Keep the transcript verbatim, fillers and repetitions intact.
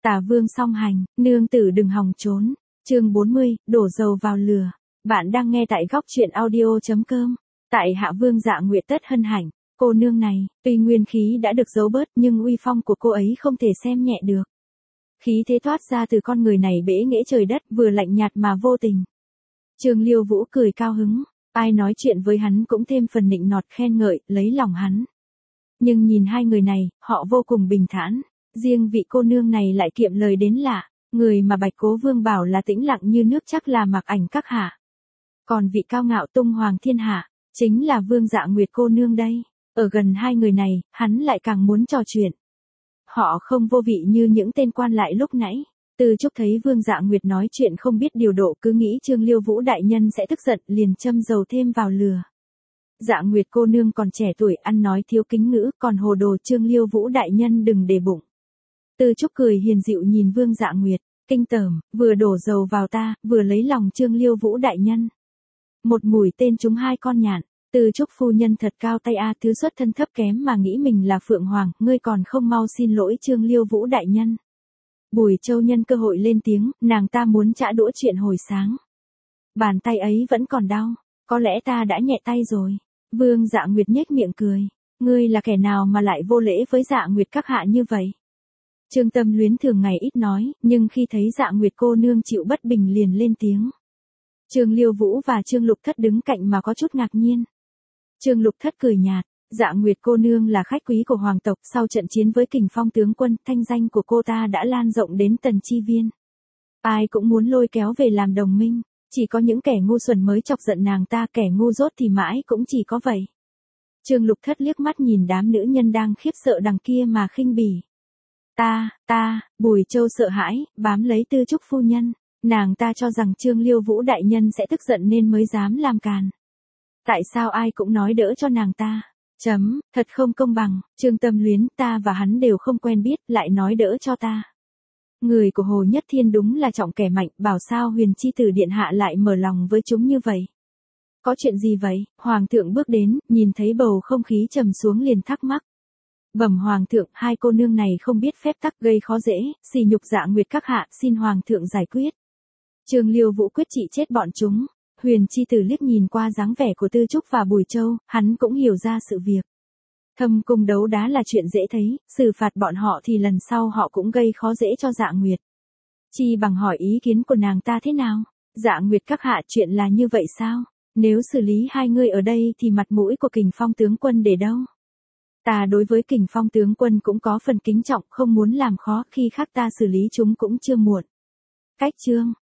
Tả Vương song hành, nương tử đừng hòng trốn. Chương bốn mươi, đổ dầu vào lửa. Bạn đang nghe tại góc truyện audio chấm com. Tại Hạ Vương Dạ Nguyệt tất hân hạnh, cô nương này, tuy nguyên khí đã được giấu bớt nhưng uy phong của cô ấy không thể xem nhẹ được. Khí thế thoát ra từ con người này bẽ nghễ trời đất, vừa lạnh nhạt mà vô tình. Trương Liêu Vũ cười cao hứng, ai nói chuyện với hắn cũng thêm phần nịnh nọt khen ngợi, lấy lòng hắn. Nhưng nhìn hai người này, họ vô cùng bình thản, riêng vị cô nương này lại kiệm lời đến lạ, người mà Bạch Cố Vương bảo là tĩnh lặng như nước chắc là Mạc Ảnh các hạ. Còn vị cao ngạo tung hoàng thiên hạ, chính là Vương Dạ Nguyệt cô nương đây. Ở gần hai người này, hắn lại càng muốn trò chuyện. Họ không vô vị như những tên quan lại lúc nãy. Từ Trúc thấy Vương Dạ Nguyệt nói chuyện không biết điều độ, cứ nghĩ Trương Liêu Vũ đại nhân sẽ tức giận, liền châm dầu thêm vào lửa. Dạ Nguyệt cô nương còn trẻ tuổi, ăn nói thiếu kính ngữ, còn hồ đồ, Trương Liêu Vũ đại nhân đừng để bụng. Từ Trúc cười hiền dịu nhìn Vương Dạ Nguyệt, kinh tởm, vừa đổ dầu vào ta, vừa lấy lòng Trương Liêu Vũ đại nhân. Một mũi tên trúng hai con nhạn. Từ Trúc phu nhân thật cao tay a, thứ xuất thân thấp kém mà nghĩ mình là Phượng Hoàng, ngươi còn không mau xin lỗi Trương Liêu Vũ đại nhân. Bùi Châu nhân cơ hội lên tiếng, nàng ta muốn trả đũa chuyện hồi sáng. Bàn tay ấy vẫn còn đau, có lẽ ta đã nhẹ tay rồi. Vương Dạ Nguyệt nhếch miệng cười, ngươi là kẻ nào mà lại vô lễ với Dạ Nguyệt các hạ như vậy? Trương Tâm Luyến thường ngày ít nói, nhưng khi thấy Dạ Nguyệt cô nương chịu bất bình liền lên tiếng. Trương Liêu Vũ và Trương Lục Thất đứng cạnh mà có chút ngạc nhiên. Trương Lục Thất cười nhạt, Dạ Nguyệt cô nương là khách quý của hoàng tộc, sau trận chiến với Kình Phong tướng quân, thanh danh của cô ta đã lan rộng đến Tần Chi Viên. Ai cũng muốn lôi kéo về làm đồng minh, chỉ có những kẻ ngu xuẩn mới chọc giận nàng ta, kẻ ngu dốt thì mãi cũng chỉ có vậy. Trương Lục Thất liếc mắt nhìn đám nữ nhân đang khiếp sợ đằng kia mà khinh bỉ. Ta, ta, Bùi Châu sợ hãi, bám lấy Tư Trúc phu nhân, nàng ta cho rằng Trương Liêu Vũ đại nhân sẽ tức giận nên mới dám làm càn. Tại sao ai cũng nói đỡ cho nàng ta? Chấm, thật không công bằng, Trương Tâm Luyến, ta và hắn đều không quen biết, lại nói đỡ cho ta. Người của Hồ Nhất Thiên đúng là trọng kẻ mạnh, bảo sao Huyền Chi Tử điện hạ lại mở lòng với chúng như vậy? Có chuyện gì vậy? Hoàng thượng bước đến, nhìn thấy bầu không khí trầm xuống liền thắc mắc. Bẩm Hoàng thượng, hai cô nương này không biết phép tắc, gây khó dễ, xỉ nhục Dạ Nguyệt các hạ, xin Hoàng thượng giải quyết. Trương Liêu Vũ quyết trị chết bọn chúng. Huyền Chi Tử liếc nhìn qua dáng vẻ của Tư Trúc và Bùi Châu, hắn cũng hiểu ra sự việc. Thâm cung đấu đá là chuyện dễ thấy, xử phạt bọn họ thì lần sau họ cũng gây khó dễ cho Dạ Nguyệt. Chi bằng hỏi ý kiến của nàng ta thế nào? Dạ Nguyệt các hạ, chuyện là như vậy sao? Nếu xử lý hai người ở đây thì mặt mũi của Kình Phong tướng quân để đâu? Ta đối với Kình Phong tướng quân cũng có phần kính trọng, không muốn làm khó, khi khác ta xử lý chúng cũng chưa muộn. Cách chương